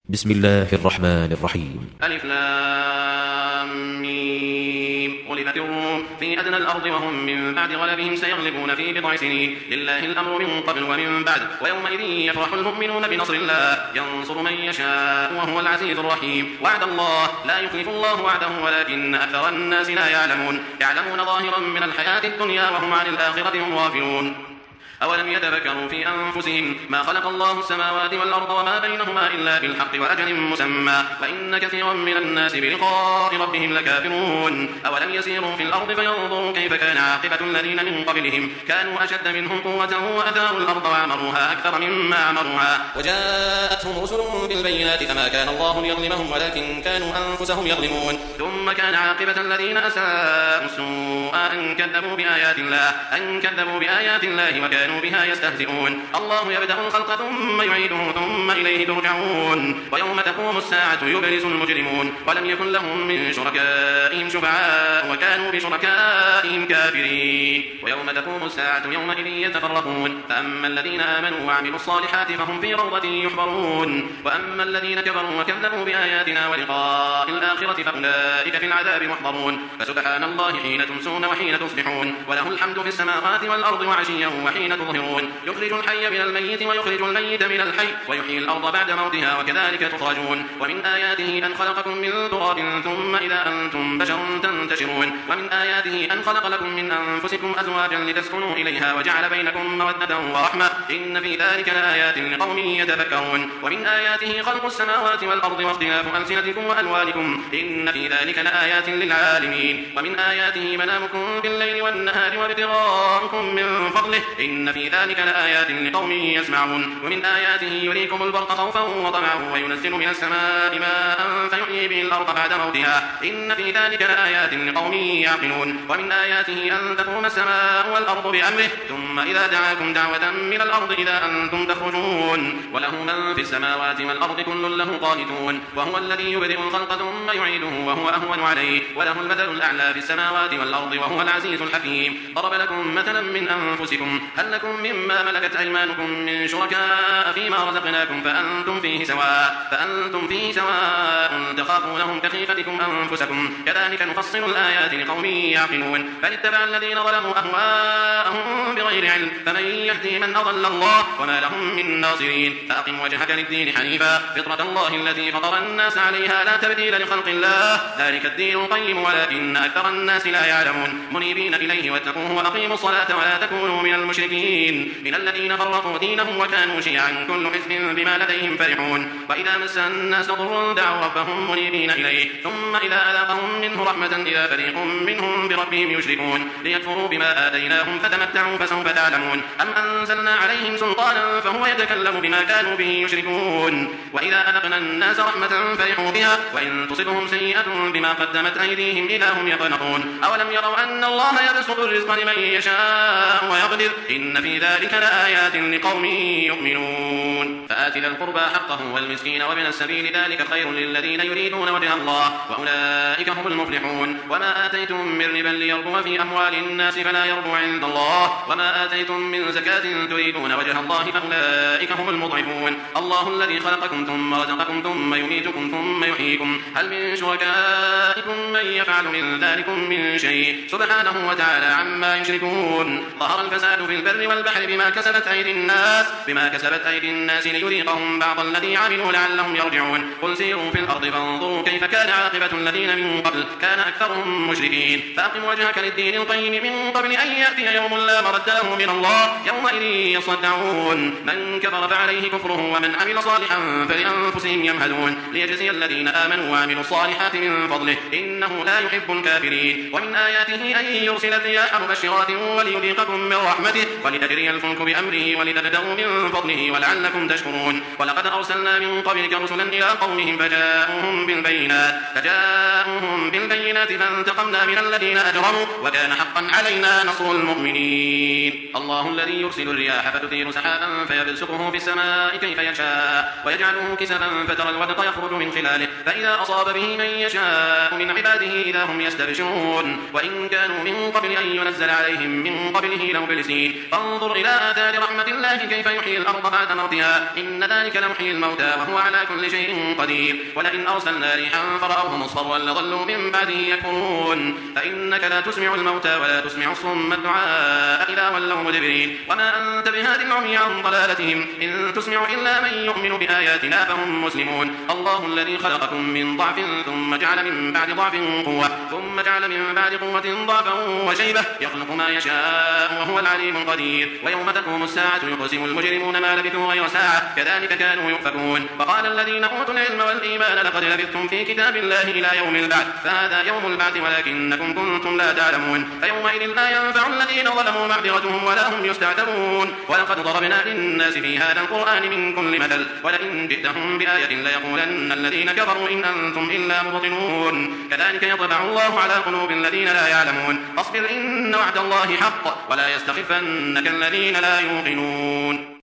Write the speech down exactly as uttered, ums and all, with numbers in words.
بسم الله الرحمن الرحيم. ألف لام ميم. غلبت الروم في أدنى الأرض وهم من بعد غلبهم سيغلبون في بضع سنين. لله الأمر من قبل ومن بعد ويومئذ يفرح المؤمنون بنصر الله ينصر من يشاء وهو العزيز الرحيم. وعد الله لا يخلف الله وعده ولكن أكثر الناس لا يعلمون. يعلمون ظاهرا من الحياة الدنيا وهم عن الآخرة هم غافلون. أولم يتفكروا في أنفسهم ما خلق الله السماوات والأرض وما بينهما إلا بالحق وأجل مسمى وإن كثيرا من الناس بلقاء ربهم لكافرون. أولم يسيروا في الأرض فينظروا كيف كان عاقبة الذين من قبلهم كانوا أشد منهم قوة وأثاروا الأرض وعمروها أكثر مما عمروها وجاءتهم رسلهم بالبينات فما كان الله ليظلمهم ولكن كانوا أنفسهم يظلمون. ثم كان عاقبة الذين أساءوا السوء أن كذبوا بآيات الله أن كذبوا بآيات الله وكانوا بها يستهزئون. الله يبدأ الخلق ثم يعيده ثم إليه ترجعون. ويوم تقوم الساعة يبرز المجرمون ولم يكن لهم من شركائهم شفعاء وكانوا بشركائهم كافرين. ويوم تقوم الساعة يومئذ يتفرقون فأما الذين آمنوا وعملوا الصالحات فهم في روضة يحبرون وأما الذين كفروا وكذبوا بآياتنا ولقاء الآخرة فأولئك في العذاب محضرون. فسبحان الله حين تمسون وحين تصبحون وله الحمد في السماوات والأرض وعشيا وحين تظهرون. يخرج الحي من الميت ويخرج الميت من الحي ويحيي الأرض بعد موتها وكذلك تخرجون. ومن آياته أن خلقكم من تراب ثم إذا أنتم بشر تنتشرون. ومن آياته أن خلق لكم من أنفسكم أزواجا لتسكنوا إليها وجعل بينكم مودة ورحمة إن في ذلك لآيات لقوم يتفكرون. ومن آياته خلق السماوات والأرض واختلاف ألسنتكم وألوانكم إن في ذلك لآيات للعالمين. ومن آياته منامكم بالليل والنهار وابتغاؤكم من فضله إن في ذلك لآيات لقوم يسمعون. ومن آياته يريكم البرق خوفا وطمعا وينزل من السماء ماء فيحيي به الأرض بعد موتها إن في ذلك لآيات لقوم يعقلون. ومن آياته أن تقوم السماء والأرض بأمره ثم إذا دعاكم دعوة من الأرض إذا أنتم تخرجون. وله من في السماوات والأرض كل له قانتون. وهو الذي يبدئ الخلق ثم يعيده وهو أهون عليه وله المثل الأعلى في السماوات والأرض وهو العزيز الحكيم. ضرب لكم مثلا من أنفسكم هل لكم مما ملكت أيمانكم من شركاء فيما رزقناكم فأنتم فيه سواء فأنتم فيه سواء تخافونهم كخيفتكم أنفسكم كذلك نفصل الآيات لقوم يعقلون. بل اتبع الذين ظلموا أهواءهم بغير علم فمن يهدي من أضل الله وما لهم من ناصرين. فأقم وجهك للدين حنيفا فطرة الله التي فطر الناس عليها لا تبديل لخلق الله ذلك الدين القيم ولكن أكثر الناس لا يعلمون. منيبين إليه واتقوه وأقيموا الصلاة ولا تكونوا من المشركين من الذين فرقوا دينهم وكانوا شيعا كل حزب بما لديهم فرحون. وإذا مس الناس ضر دعوا ربهم منيبين إليه ثم إذا أذاقهم منه رحمة إذا فريق منهم بربهم يشركون ليكفروا بما آتيناهم فتمتعوا فسوف تعلمون. أم أنزلنا عليهم سلطانا فهو يتكلم بما كانوا به يشركون. وإذا أذقنا الناس رحمة فرحوا بها وإن تصبهم سيئة بما قدمت أيديهم إذا هم يقنطون. أولم يروا أن الله يبسط الرزق لمن يشاء ويقدر إن في ذلك لآيات لقوم يؤمنون. فآت ذا القربى حقه والمسكين وابن السبيل ذلك خير للذين يريدون وجه الله وأولئك هم المفلحون. وما آتيتم من ربا ليربو في أموال الناس فلا يربو عند الله وما آتيتم من زكاة تريدون وجه الله فأولئك هم المضعفون. الله الذي خلقكم ثم رزقكم ثم يميتكم ثم يحييكم هل من شركائكم من يفعل من ذلكم من شيء سبحانه وتعالى عما يشركون. ظهر الفساد في البر والبحر بما كسبت أيدي الناس بما كسبت أيدي الناس ليذيقهم بعض الذي عملوا لعلهم يرجعون. قل سيروا في الأرض فانظروا كيف كان عاقبة الذين من قبل كان أكثرهم مشركين. فأقم وجهك للدين القيم من قبل أن يأتي يوم لا مرد له من الله يومئذ يصدعون. من كفر فعليه كفره ومن عمل صالحا فلأنفسهم يمهدون ليجزي الذين آمنوا وعملوا الصالحات من فضله إنه لا يحب الكافرين. ومن آياته أن يرسل الرياح مبشرات وليذيقكم من رحمته ولتجري الفلك بأمره ولتبتغوا من فضله ولعلكم تشكرون. ولقد أرسلنا من قبلك رسلا إلى قومهم فجاءوهم بالبينات فجاءوهم بالبينات فانتقمنا من الذين أجرموا وكان حقا علينا نصر المؤمنين. الله الذي يرسل الرياح فتثير سحابا فيبسطه في السماء كيف يشاء ويجعله كسفا فترى الودق يخرج من خلاله فإذا أصاب به من يشاء من عباده إذا هم يستبشرون. وإن كانوا من قبل أن ينزل عليهم من قبله لمبلسين فانظر إلى آثار رحمة الله كيف يحيي الأرض بعد موتها إن ذلك لمحيي الموتى وهو على كل شيء قدير ولئن أرسلنا ريحا فرأوه مصفرا لظلوا من بعده يكفرون فإنك لا تسمع الموتى ولا تسمع الصم الدعاء إذا ولوا مدبرين وما أنت بهاد العمي عن ضلالتهم إن تسمع إلا من يؤمن بآياتنا فهم مسلمون الله الذي خلقكم من ضعف ثم جعل من بعد ضعف قوة ثم جعل من بعد قوة ضعفا وشيبة يخلق ما يشاء وهو العليم القدير ويوم تقوم الساعة يقسم المجرمون ما لبثوا غير ساعة كذلك كانوا يؤفكون وقال الذين أوتوا العلم والإيمان لقد لبثتم في كتاب الله إلى يوم البعث فهذا يوم البعث ولكنكم كنتم لا تعلمون فيومئذ لا ينفع الذين ظلموا معذرتهم ولا هم يستعتبون ولقد ضربنا للناس في هذا القرآن من كل مثل ولئن جئتهم بآية ليقولن الذين كفروا إن أنتم إلا مبطلون كذلك يطبع الله على قلوب الذين لا يعلمون فاصبر إن وعد الله حق ولا يستخفنك الذين لا يوقنون